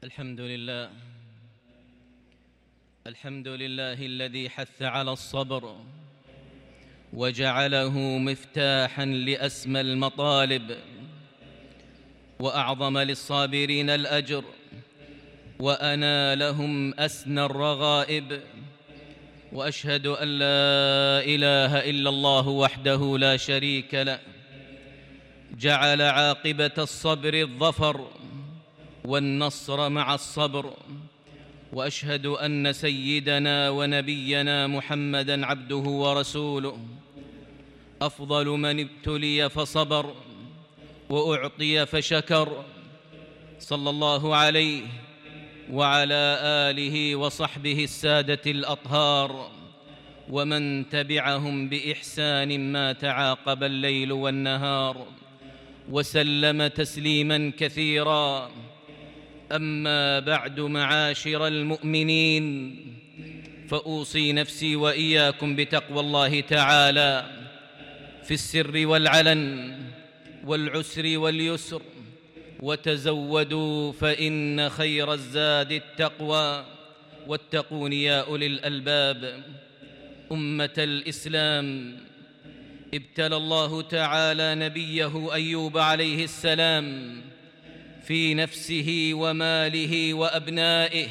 الحمد لله الذي حث على الصبر وجعله مفتاحا لأسمى المطالب، وأعظم للصابرين الأجر وأنالهم أسنى الرغائب. وأشهد أن لا إله إلا الله وحده لا شريك له، جعل عاقبة الصبر الظفر والنصر مع الصبر. وأشهد أن سيدنا ونبينا محمدًا عبده ورسوله، أفضل من ابتلي فصبر وأعطي فشكر، صلى الله عليه وعلى آله وصحبه السادة الأطهار ومن تبعهم بإحسان ما تعاقب الليل والنهار، وسلم تسليماً كثيراً. أما بعد، معاشر المؤمنين، فأوصي نفسي وإياكم بتقوى الله تعالى في السر والعلن والعسر واليسر، وتزودوا فإن خير الزاد التقوى، واتقون يا أولي الألباب. أمة الإسلام، ابتلى الله تعالى نبيه أيوب عليه السلام في نفسه وماله وأبنائه،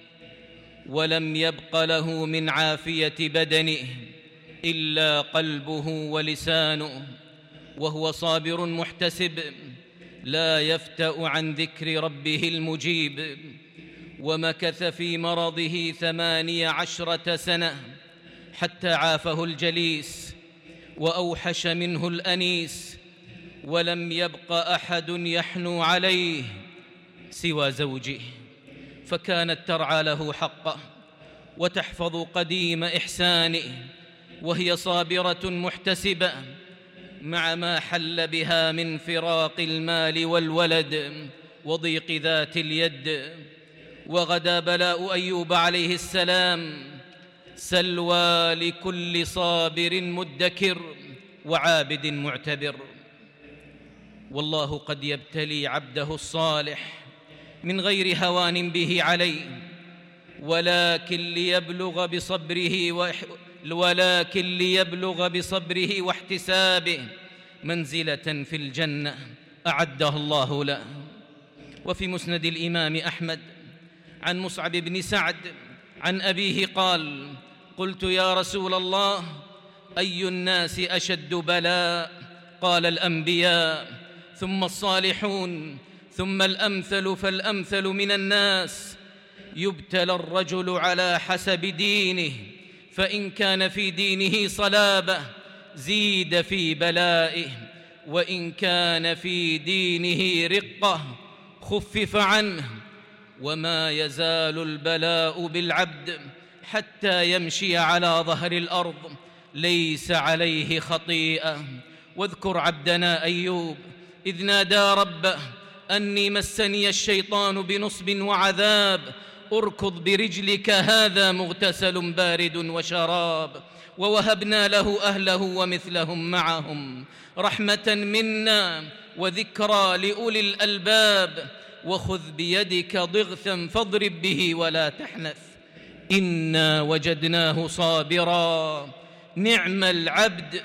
ولم يبق له من عافية بدنه إلا قلبه ولسانه، وهو صابر محتسب لا يفتأ عن ذكر ربه المجيب. ومكث في مرضه 18 سنة حتى عافه الجليس وأوحش منه الأنيس، ولم يبق أحد يحنو عليه سوى زوجه، فكانت ترعى له حقه وتحفظ قديم إحسانه، وهي صابرة محتسبة مع ما حل بها من فراق المال والولد وضيق ذات اليد. وغدا بلاء أيوب عليه السلام سلوى لكل صابر مدكر وعابد معتبر. والله قد يبتلي عبده الصالح من غير هوان به عليه، ولكن ليبلغ بصبره واحتسابه منزلة في الجنة أعدها الله له. وفي مسند الإمام أحمد عن مصعب بن سعد عن أبيه قال: قلت يا رسول الله، أي الناس أشد بلاء؟ قال: الأنبياء، ثم الصالحون، ثم الأمثل فالأمثل من الناس. يبتلى الرجل على حسب دينه، فإن كان في دينه صلابة زيد في بلائه، وإن كان في دينه رقة خفف عنه. وما يزال البلاء بالعبد حتى يمشي على ظهر الأرض ليس عليه خطيئة. واذكر عبدنا أيوب إذ نادى ربه أني مسني الشيطان بنصب وعذاب، اركض برجلك هذا مغتسل بارد وشراب. ووهبنا له أهله ومثلهم معهم رحمة منا وذكرى لأولي الألباب. وخذ بيدك ضغثا فاضرب به ولا تحنث، إنا وجدناه صابرا نعم العبد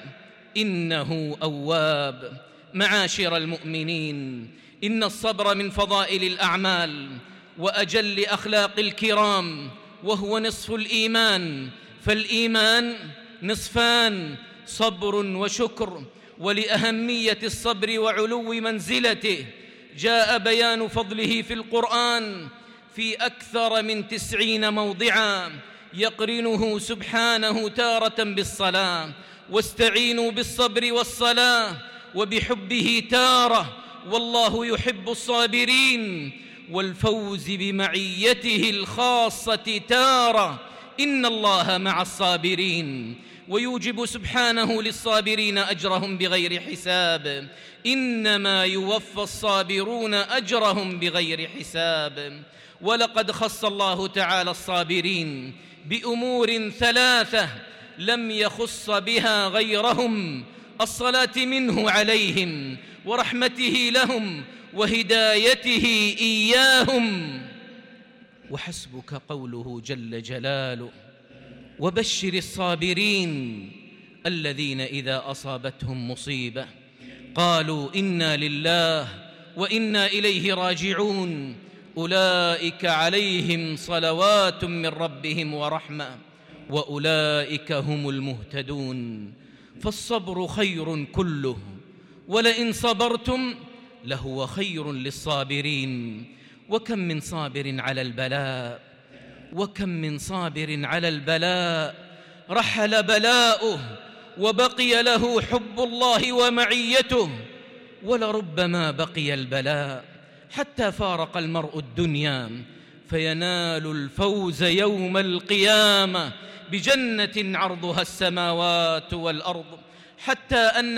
إنه أواب. معاشر المؤمنين، إن الصبر من فضائل الأعمال وأجل أخلاق الكرام، وهو نصف الإيمان، فالإيمان نصفان: صبر وشكر. ولأهمية الصبر وعلو منزلته جاء بيان فضله في القرآن في أكثر من 90 موضعا، يقرنه سبحانه تارة بالصلاة: واستعينوا بالصبر والصلاة، وبحبه تارة: والله يحب الصابرين، والفوز بمعيته الخاصة تارة: إن الله مع الصابرين. ويوجب سبحانه للصابرين أجرهم بغير حساب: إنما يوفى الصابرون أجرهم بغير حساب. ولقد خص الله تعالى الصابرين بأمور 3 لم يخص بها غيرهم: الصلاة منه عليهم، ورحمته لهم، وهدايته إياهم. وحسبك قوله جل جلاله: وبشر الصابرين الذين إذا أصابتهم مصيبة قالوا إنا لله وإنا إليه راجعون أولئك عليهم صلوات من ربهم ورحمة وأولئك هم المهتدون. فالصبر خير كله، ولئن صبرتم لهو خير للصابرين. وكم من صابر على البلاء، وكم من صابر على البلاء رحل بلاؤه وبقي له حب الله ومعيته، ولربما بقي البلاء حتى فارق المرء الدنيا فينال الفوز يوم القيامة بجنة عرضها السماوات والأرض، حتى أن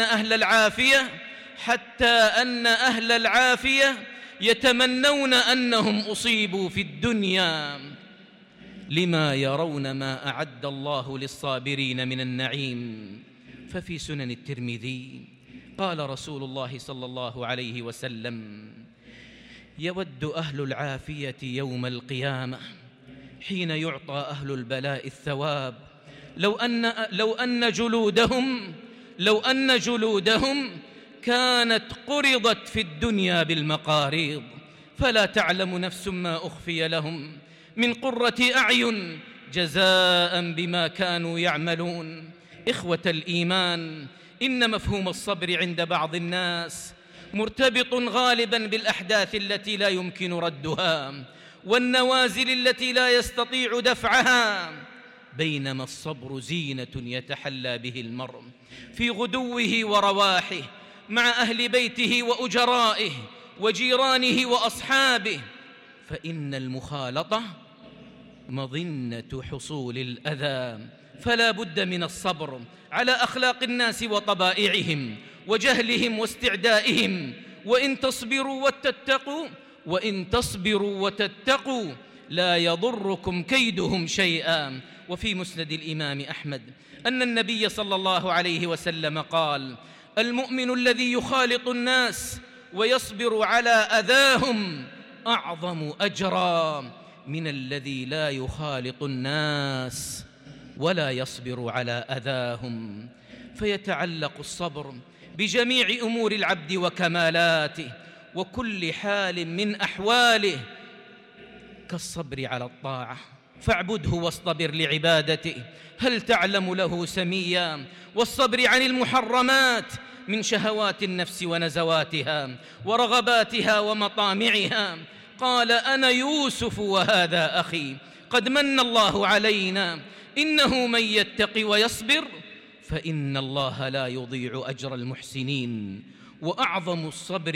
أهل العافية يتمنون أنهم أصيبوا في الدنيا لما يرون ما أعد الله للصابرين من النعيم. ففي سنن الترمذي قال رسول الله صلى الله عليه وسلم: يود أهل العافية يوم القيامة حين يعطى أهل البلاء الثواب لو أن جلودهم كانت قرضت في الدنيا بالمقاريض، فلا تعلم نفس ما أخفي لهم من قرة أعين جزاء بما كانوا يعملون. إخوة الإيمان، إن مفهوم الصبر عند بعض الناس مرتبط غالباً بالأحداث التي لا يمكن ردها والنوازل التي لا يستطيع دفعها، بينما الصبر زينة يتحلى به المرء في غدوه ورواحه مع أهل بيته وأجرائه وجيرانه وأصحابه، فإن المخالطة مظنة حصول الأذى، فلا بد من الصبر على أخلاق الناس وطبائعهم وجهلهم واستعدائهم. وإن تصبروا وتتقوا لا يضركم كيدهم شيئا. وفي مسند الإمام أحمد أن النبي صلى الله عليه وسلم قال: المؤمن الذي يخالط الناس ويصبر على أذاهم أعظم أجرا من الذي لا يخالط الناس ولا يصبر على أذاهم. فيتعلق الصبر بجميع أمور العبد وكمالاته وكل حال من أحواله، كالصبر على الطاعة فاعبده واصطبر لعبادته هل تعلم له سميا، والصبر عن المحرمات من شهوات النفس ونزواتها ورغباتها ومطامعها. قال: أنا يوسف وهذا أخي قد من الله علينا إنه من يتق ويصبر فإن الله لا يضيع أجر المحسنين. وأعظم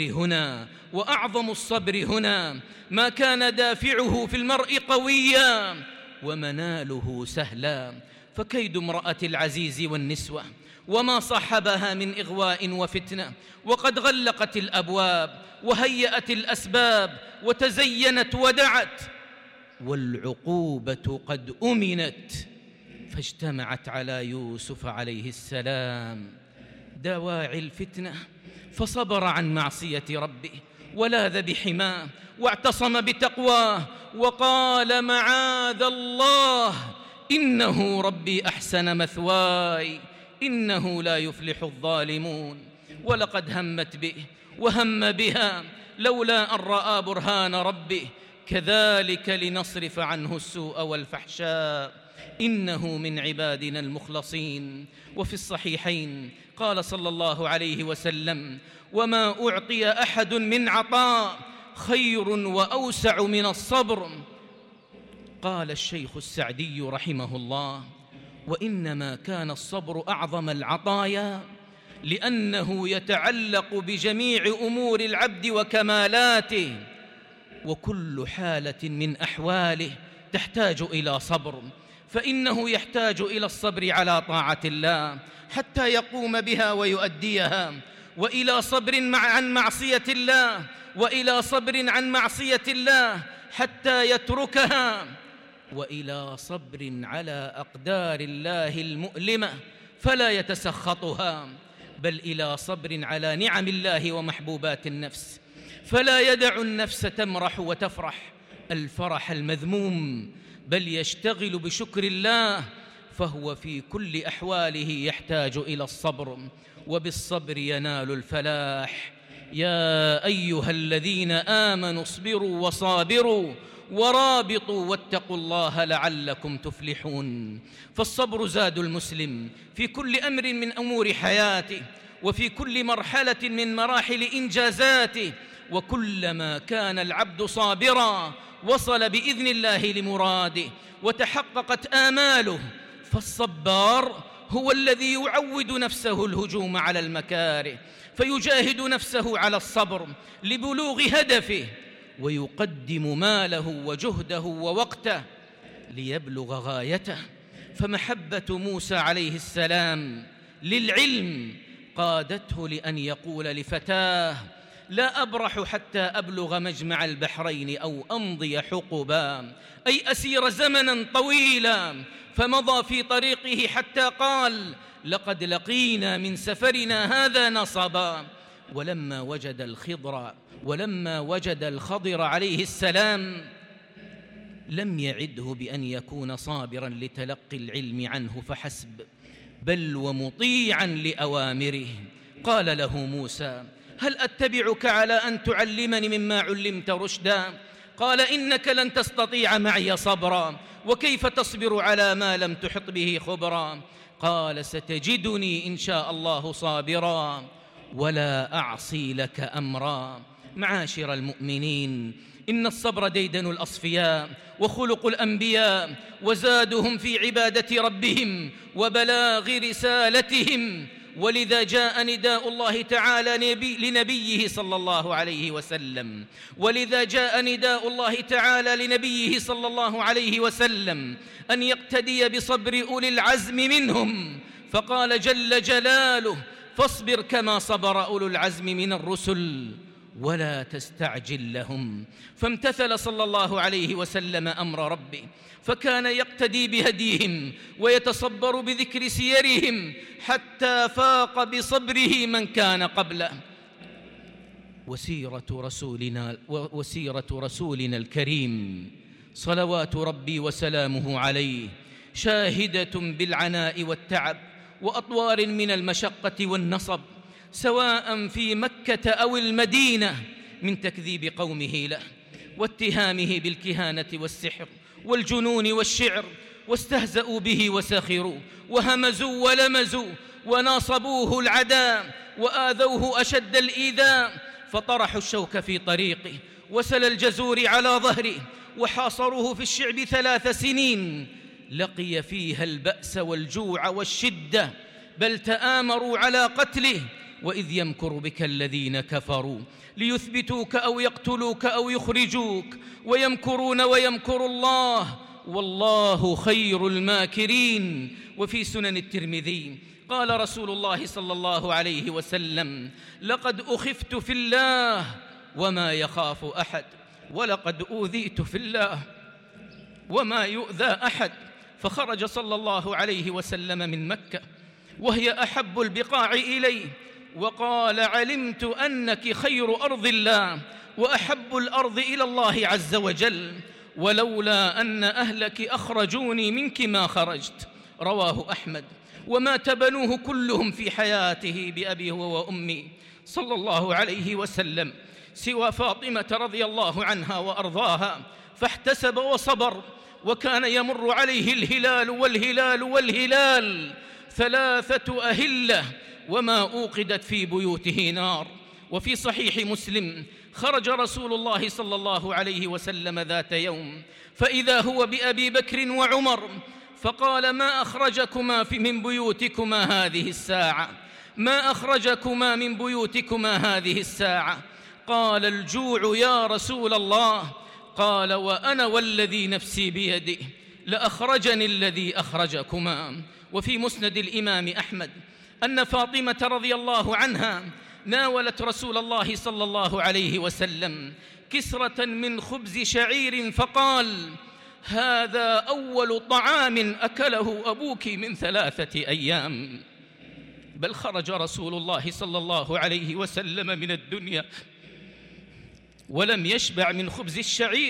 الصبر هنا ما كان دافعه في المرء قويا ومناله سهلا، فكيد امرأة العزيز والنسوة وما صحبها من إغواء وفتنة، وقد غلقت الأبواب وهيأت الأسباب وتزينت ودعت، والعقوبة قد أمنت، فاجتمعت على يوسف عليه السلام دواعي الفتنة، فصبر عن معصية ربه ولاذ بحماه واعتصم بتقواه وقال: معاذ الله إنه ربي أحسن مثواي إنه لا يفلح الظالمون. ولقد همت به وهم بها لولا أن رأى برهان ربه كذلك لنصرف عنه السوء والفحشاء إنه من عبادنا المخلصين. وفي الصحيحين قال صلى الله عليه وسلم: وما أعطي أحد من عطاء خير وأوسع من الصبر. قال الشيخ السعدي رحمه الله: وإنما كان الصبر أعظم العطايا لأنه يتعلق بجميع أمور العبد وكمالاته، وكل حالة من أحواله تحتاج إلى صبر، فإنه يحتاج إلى الصبر على طاعة الله حتى يقوم بها ويؤديها، وإلى صبر عن معصية الله، وإلى صبر عن معصية الله حتى يتركها، وإلى صبر على أقدار الله المؤلمة فلا يتسخطها، بل إلى صبر على نعم الله ومحبوبات النفس فلا يدع النفس تمرح وتفرح الفرح المذموم، بل يشتغل بشكر الله، فهو في كل أحواله يحتاج إلى الصبر، وبالصبر ينال الفلاح. يا أيها الذين آمنوا اصبروا وصابروا ورابطوا واتقوا الله لعلكم تفلحون. فالصبر زاد المسلم في كل أمر من أمور حياته، وفي كل مرحلة من مراحل إنجازاته، وكلما كان العبد صابرا وصل بإذن الله لمراده وتحققت آماله. فالصبار هو الذي يعود نفسه الهجوم على المكاره، فيجاهد نفسه على الصبر لبلوغ هدفه، ويقدم ماله وجهده ووقته ليبلغ غايته. فمحبة موسى عليه السلام للعلم قادته لأن يقول لفتاه: لا أبرح حتى أبلغ مجمع البحرين أو أمضي حقبا، أي أسير زمنا طويلا. فمضى في طريقه حتى قال: لقد لقينا من سفرنا هذا نصبا. ولما وجد الخضر عليه السلام لم يعده بأن يكون صابرا لتلقي العلم عنه فحسب، بل ومطيعا لأوامره. قال له موسى: هل أتبعك على أن تعلمني مما علمت رشدا؟ قال: إنك لن تستطيع معي صبرا، وكيف تصبر على ما لم تحط به خبرا؟ قال: ستجدني إن شاء الله صابرا ولا أعصي لك أمرا. معاشر المؤمنين، إن الصبر ديدن الأصفياء وخلق الأنبياء، وزادهم في عبادة ربهم وبلاغ رسالتهم. ولذا جاء نداء الله تعالى لنبيه صلى الله عليه وسلم أن يقتدي بصبر أولي العزم منهم، فقال جل جلاله: فاصبر كما صبر أولو العزم من الرسل ولا تستعجل لهم. فامتثل صلى الله عليه وسلم أمر ربه، فكان يقتدي بهديهم ويتصبر بذكر سيرهم حتى فاق بصبره من كان قبله. وسيرة رسولنا الكريم صلوات ربي وسلامه عليه شاهدة بالعناء والتعب وأطوار من المشقة والنصب، سواء في مكة أو المدينة، من تكذيب قومه له واتهامه بالكهانة والسحر والجنون والشعر، واستهزأوا به وسخروا وهمزوا ولمزوا وناصبوه العداء وآذوه أشد الإيذاء، فطرحوا الشوك في طريقه وسل الجزور على ظهره، وحاصروه في الشعب 3 سنين لقي فيها البأس والجوع والشدة، بل تآمروا على قتله. وإذ يمكر بك الذين كفروا ليثبتوك أو يقتلوك أو يخرجوك، ويمكرون ويمكر الله والله خير الماكرين. وفي سنن الترمذي قال رسول الله صلى الله عليه وسلم: لقد أخفت في الله وما يخاف أحد، ولقد أوذيت في الله وما يؤذى أحد. فخرج صلى الله عليه وسلم من مكة وهي أحب البقاع إليه، وقال: علمت أنك خير أرض الله وأحب الأرض إلى الله عز وجل، ولولا أن أهلك أخرجوني منك ما خرجت. رواه أحمد. ومات بنوه كلهم في حياته بأبي هو وأمي صلى الله عليه وسلم، سوى فاطمة رضي الله عنها وأرضاها، فاحتسب وصبر، وكان يمر عليه الهلال والهلال والهلال 3 أهلة وما أوقدت في بيوته نار. وفي صحيح مسلم: خرج رسول الله صلى الله عليه وسلم ذات يوم فإذا هو بأبي بكر وعمر، فقال: ما أخرجكما من بيوتكما هذه الساعة؟ ما أخرجكما من بيوتكما هذه الساعة؟ قال: الجوع يا رسول الله. قال: وأنا والذي نفسي بيده لأخرجني الذي أخرجكما. وفي مسند الإمام أحمد أن فاطمة رضي الله عنها ناولت رسول الله صلى الله عليه وسلم كسرة من خبز شعير، فقال: هذا أول طعام أكله أبوك من 3 أيام. بل خرج رسول الله صلى الله عليه وسلم من الدنيا ولم يشبع من خبز الشعير،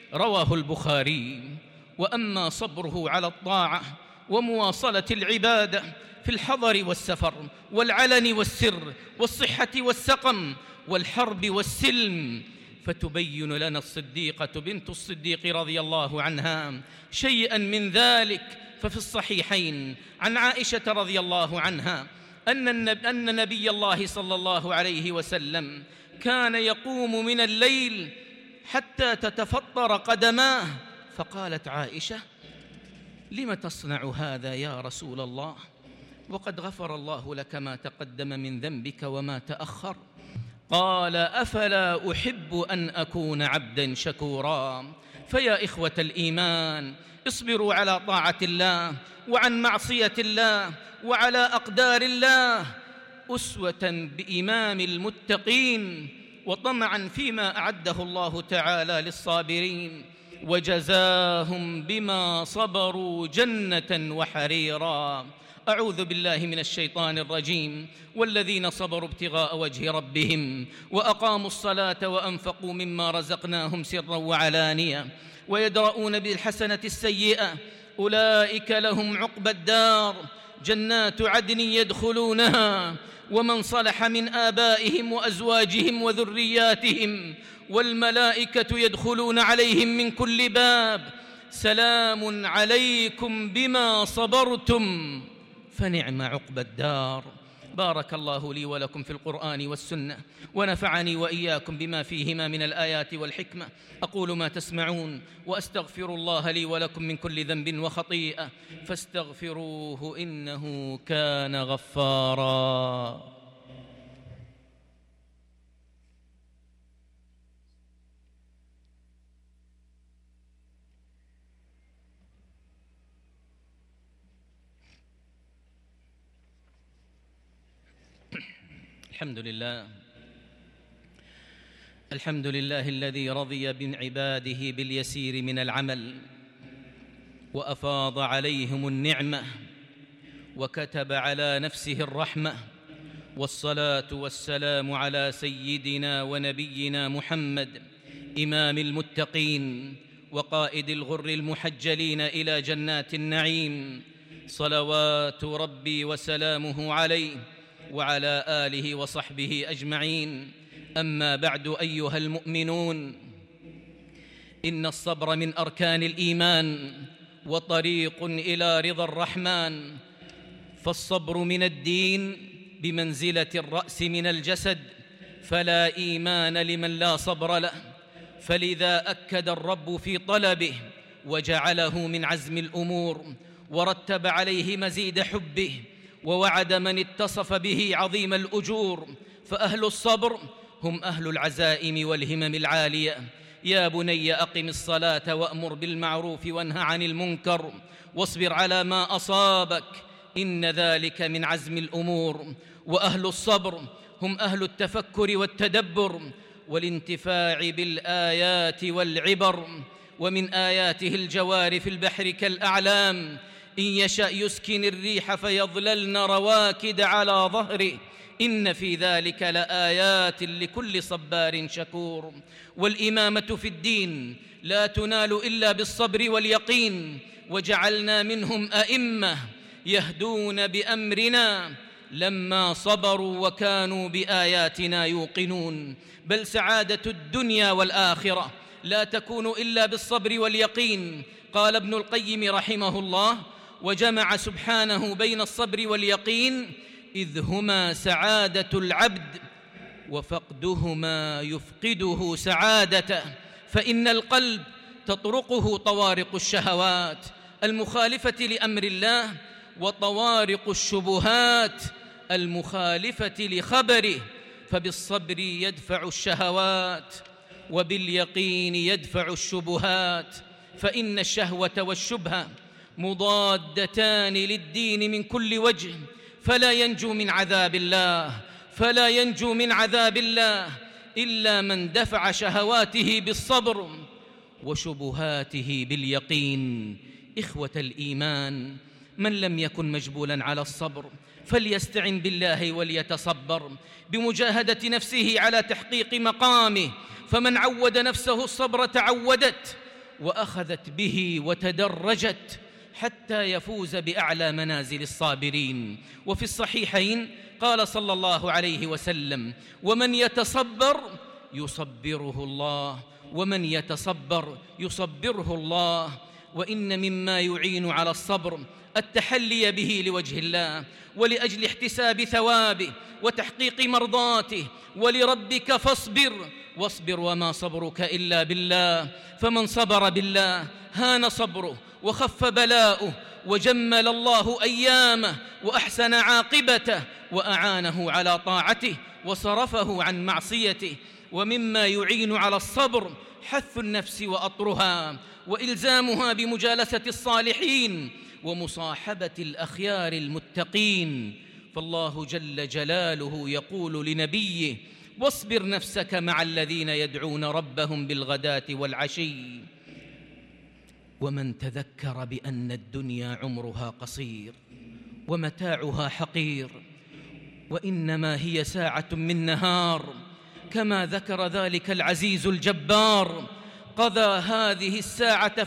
رواه البخاري. وأما صبره على الطاعة ومواصلة العبادة في الحضر والسفر والعلن والسر والصحة والسقم والحرب والسلم، فتبين لنا الصديقة بنت الصديق رضي الله عنها شيئا من ذلك. ففي الصحيحين عن عائشة رضي الله عنها أن نبي الله صلى الله عليه وسلم كان يقوم من الليل حتى تتفطر قدماه، فقالت عائشة: لم تصنع هذا يا رسول الله وقد غفر الله لك ما تقدم من ذنبك وما تأخر؟ قال: أفلا أحب أن أكون عبدا شكورا. فيا إخوة الإيمان، اصبروا على طاعة الله وعن معصية الله وعلى أقدار الله أسوة بإمام المتقين وطمعا فيما أعده الله تعالى للصابرين، وجزاهم بما صبروا جنة وحريرا. أعوذ بالله من الشيطان الرجيم. والذين صبروا ابتغاء وجه ربهم وأقاموا الصلاة وأنفقوا مما رزقناهم سرا وعلانية ويدرؤون بالحسنة السيئة أولئك لهم عقبى الدار جنات عدن يدخلونها ومن صلح من آبائهم وأزواجهم وذرياتهم والملائكة يدخلون عليهم من كل باب سلام عليكم بما صبرتم فنعم عقبى الدار. بارك الله لي ولكم في القرآن والسنة ونفعني وإياكم بما فيهما من الآيات والحكمة. أقول ما تسمعون وأستغفر الله لي ولكم من كل ذنب وخطيئة فاستغفروه إنه كان غفارا. الحمد لله الذي رضي بعباده باليسير من العمل وأفاض عليهم النعمة وكتب على نفسه الرحمة، والصلاة والسلام على سيدنا ونبينا محمد إمام المتقين وقائد الغر المحجلين إلى جنات النعيم، صلوات ربي وسلامه عليه وعلى آله وصحبه أجمعين. أما بعد أيها المؤمنون، إن الصبر من أركان الإيمان وطريق إلى رضا الرحمن، فالصبر من الدين بمنزلة الرأس من الجسد، فلا إيمان لمن لا صبر له، فلذا أكد الرب في طلبه وجعله من عزم الأمور ورتب عليه مزيد حبه، ووعد من اتصف به عظيم الأجور. فأهل الصبر هم أهل العزائم والهمم العالية. يا بني أقم الصلاة وأمر بالمعروف وانه عن المنكر واصبر على ما أصابك إن ذلك من عزم الأمور. وأهل الصبر هم أهل التفكر والتدبر والانتفاع بالآيات والعبر. ومن آياته الجوار في البحر كالأعلام، إن يشأ يسكن الريح فيظللن رواكد على ظهره إن في ذلك لآيات لكل صبار شكور. والإمامة في الدين لا تنال إلا بالصبر واليقين، وجعلنا منهم أئمة يهدون بأمرنا لما صبروا وكانوا بآياتنا يوقنون. بل سعادة الدنيا والآخرة لا تكون إلا بالصبر واليقين. قال ابن القيم رحمه الله: وجمع سبحانه بين الصبر واليقين إذ هما سعادة العبد وفقدهما يفقده سعادته. فإن القلب تطرقه طوارق الشهوات المخالفة لأمر الله وطوارق الشبهات المخالفة لخبره، فبالصبر يدفع الشهوات وباليقين يدفع الشبهات. فإن الشهوة والشبهة مضادتان للدين من كل وجه، فلا ينجو من عذاب الله إلا من دفع شهواته بالصبر وشبهاته باليقين. إخوة الإيمان، من لم يكن مجبولا على الصبر فليستعن بالله وليتصبر بمجاهدة نفسه على تحقيق مقامه، فمن عود نفسه الصبر تعودت، وأخذت به وتدرجت حتى يفوز بأعلى منازل الصابرين. وفي الصحيحين قال صلى الله عليه وسلم: ومن يتصبر يصبره الله، ومن يتصبر يصبره الله. وإن مما يعين على الصبر التحلي به لوجه الله ولأجل احتساب ثوابه وتحقيق مرضاته. ولربك فاصبر واصبر وما صبرك إلا بالله، فمن صبر بالله هان صبره وخف بلاؤه وجمل الله أيامه وأحسن عاقبته وأعانه على طاعته وصرفه عن معصيته. ومما يعين على الصبر حث النفس وأطرها وإلزامها بمجالسة الصالحين ومصاحبة الأخيار المتقين. فالله جل جلاله يقول لنبيه: واصبر نفسك مع الذين يدعون ربهم بالغداة والعشي. ومن تذكر بأن الدنيا عمرها قصير ومتاعها حقير وإنما هي ساعة من نهار، كما ذكر ذلك العزيز الجبار، قضى هذه الساعة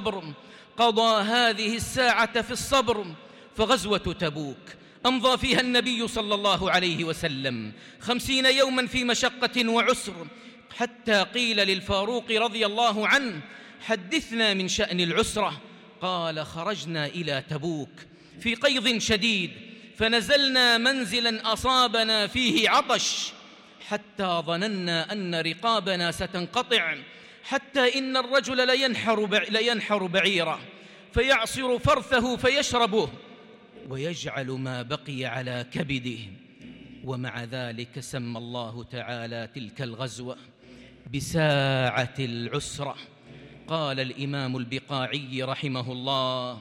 في الصبر. فغزوة تبوك أمضى فيها النبي صلى الله عليه وسلم 50 يوما في مشقة وعسر، حتى قيل للفاروق رضي الله عنه: حدثنا من شأن العسرة. قال: خرجنا إلى تبوك في قيض شديد، فنزلنا منزلا أصابنا فيه عطش، حتى ظننا أن رقابنا ستنقطع، حتى إن الرجل لينحر بعيره فيعصر فرثه فيشربه ويجعل ما بقي على كبده. ومع ذلك سمى الله تعالى تلك الغزوة بساعة العسرة. قال الإمام البقاعي رحمه الله: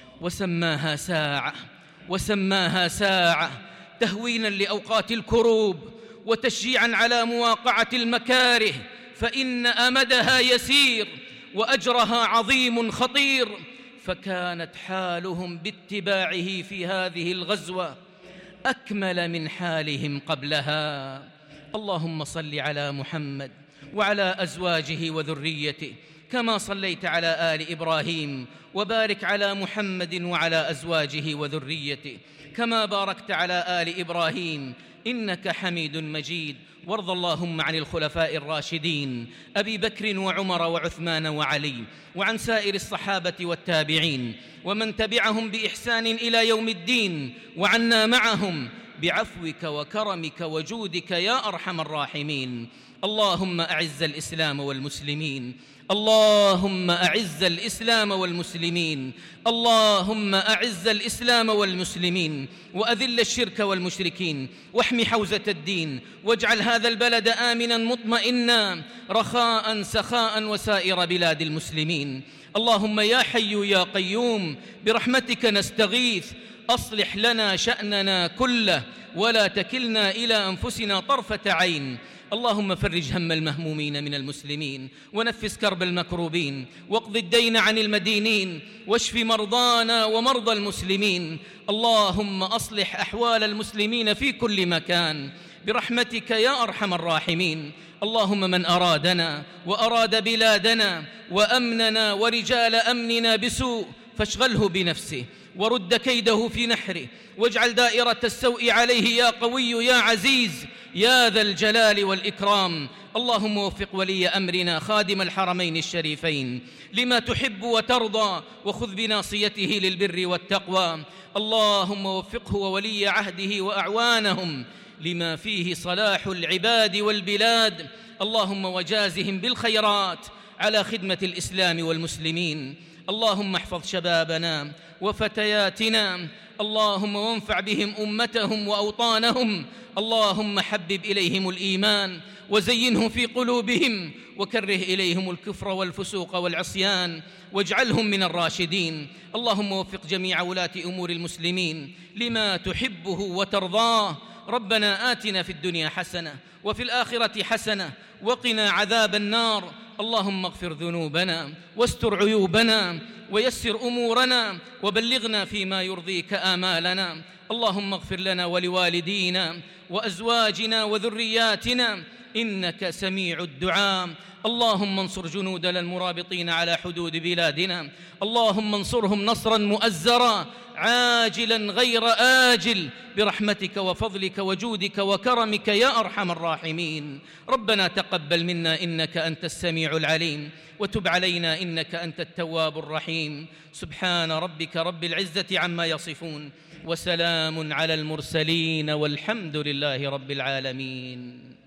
وسماها ساعة تهوينا لأوقات الكروب وتشجيعا على مواقعة المكاره، فإن أمدها يسير وأجرها عظيم خطير. فكانت حالهم باتباعه في هذه الغزوة أكمل من حالهم قبلها. اللهم صل على محمد وعلى أزواجه وذريته كما صليت على آل إبراهيم، وبارك على محمد وعلى أزواجه وذريته كما باركت على آل إبراهيم إنك حميد مجيد. وارض اللهم عن الخلفاء الراشدين أبي بكر وعمر وعثمان وعلي، وعن سائر الصحابة والتابعين ومن تبعهم بإحسان إلى يوم الدين، وعنا معهم بعفوك وكرمك وجودك يا أرحم الراحمين. اللهم أعز الإسلام والمسلمين، اللهم أعز الإسلام والمسلمين، اللهم أعز الإسلام والمسلمين، وأذل الشرك والمشركين، واحم حوزة الدين، واجعل هذا البلد آمنا مطمئنا رخاء سخاء وسائر بلاد المسلمين. اللهم يا حي يا قيوم برحمتك نستغيث، أصلح لنا شأننا كله ولا تكلنا إلى أنفسنا طرفة عين. اللهم فرج هم المهمومين من المسلمين، ونفس كرب المكروبين، واقض الدين عن المدينين، واشف مرضانا ومرضى المسلمين. اللهم أصلح أحوال المسلمين في كل مكان برحمتك يا أرحم الراحمين. اللهم من أرادنا وأراد بلادنا وأمننا ورجال أمننا بسوء فاشغله بنفسه ورد كيده في نحره، واجعل دائرة السوء عليه يا قوي يا عزيز يا ذا الجلال والإكرام. اللهم وفق ولي أمرنا خادم الحرمين الشريفين لما تحب وترضى، وخذ بناصيته للبر والتقوى. اللهم وفقه وولي عهده وأعوانهم لما فيه صلاح العباد والبلاد. اللهم وجازهم بالخيرات على خدمة الإسلام والمسلمين. اللهم احفظ شبابنا وفتياتنا، اللهم وانفع بهم أمتهم وأوطانهم. اللهم حبب إليهم الإيمان وزينه في قلوبهم، وكره إليهم الكفر والفسوق والعصيان، واجعلهم من الراشدين. اللهم وفق جميع ولاة أمور المسلمين لما تحبه وترضاه. ربنا آتنا في الدنيا حسنة وفي الآخرة حسنة وقنا عذاب النار. اللهم اغفر ذنوبنا واستر عيوبنا ويسر أمورنا وبلغنا فيما يرضيك آمالنا. اللهم اغفر لنا ولوالدينا وأزواجنا وذرياتنا إنك سميع الدعاء. اللهم انصر جنودنا المرابطين على حدود بلادنا، اللهم انصرهم نصرا مؤزرا عاجلا غير آجل برحمتك وفضلك وجودك وكرمك يا أرحم الراحمين. ربنا تقبل منا إنك أنت السميع العليم، وتب علينا إنك أنت التواب الرحيم. سبحان ربك رب العزة عما يصفون، وسلام على المرسلين، والحمد لله رب العالمين.